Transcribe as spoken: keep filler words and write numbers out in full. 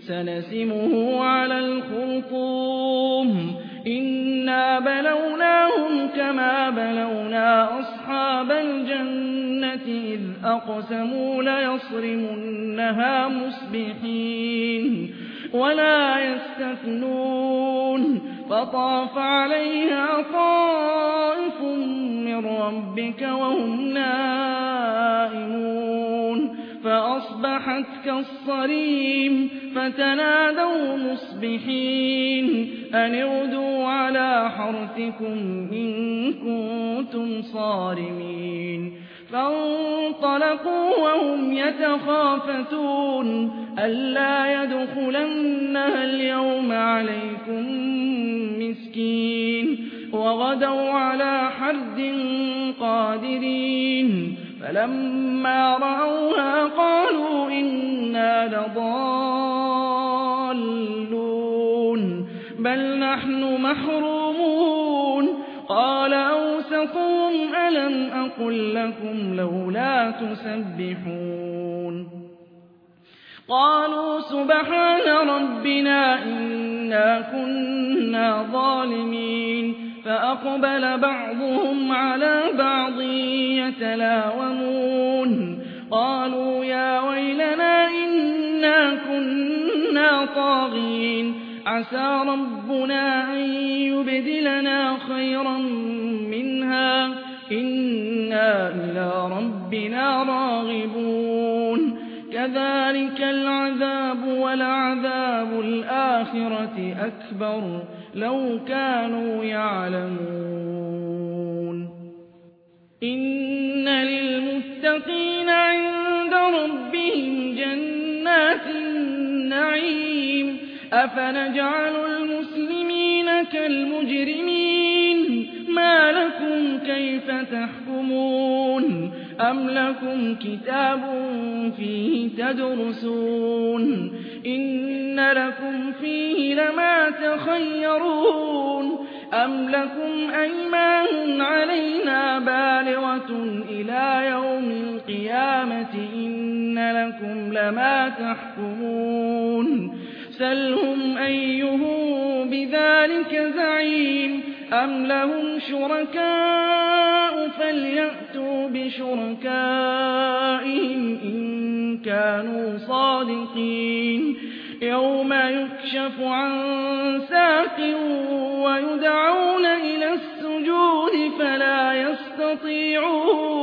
سنسمه على الخرطوم إنا بلوناهم كما بلونا أصحاب الجنة إذ أقسموا ليصرمنها مصبحين ولا يستثنون فطاف عليها طائف من ربك وهم نائمون فأصبحت كالصريم فتنادوا مصبحين أن اغدوا على حرثكم إن كنتم صارمين فانطلقوا وهم يتخافتون ألا يدخلنها اليوم عليكم مسكين وغدوا على حرد قادرين فلما رأوها قالوا إنا لضالون بل نحن محرومون قال أوسطهم ألم أقل لكم لولا تسبحون قالوا سبحان ربنا إنا كنا ظالمين فأقبل بعضهم على بعض يتلاومون قالوا يا ويلنا إنا كنا طاغين عسى ربنا أن يبدلنا خيرا منها إنا إلى ربنا راغبون كذلك العذاب ولعذاب الآخرة أكبر لو كانوا يعلمون إن للمتقين عند ربهم جنات النعيم أفنجعل المسلمين كالمجرمين ما لكم كيف تحكمون أم لكم كتاب فيه تدرسون إن لكم فيه لما تخيرون أم لكم أيمان علينا بالغة إلى يوم القيامة إن لكم لما تحكمون سلهم أيهم بذلك زعيم أم لهم شركاء فليأتوا بشركائهم إن كانوا صادقين يوم يكشف عن ساق ويدعون إلى السجود فلا يستطيعون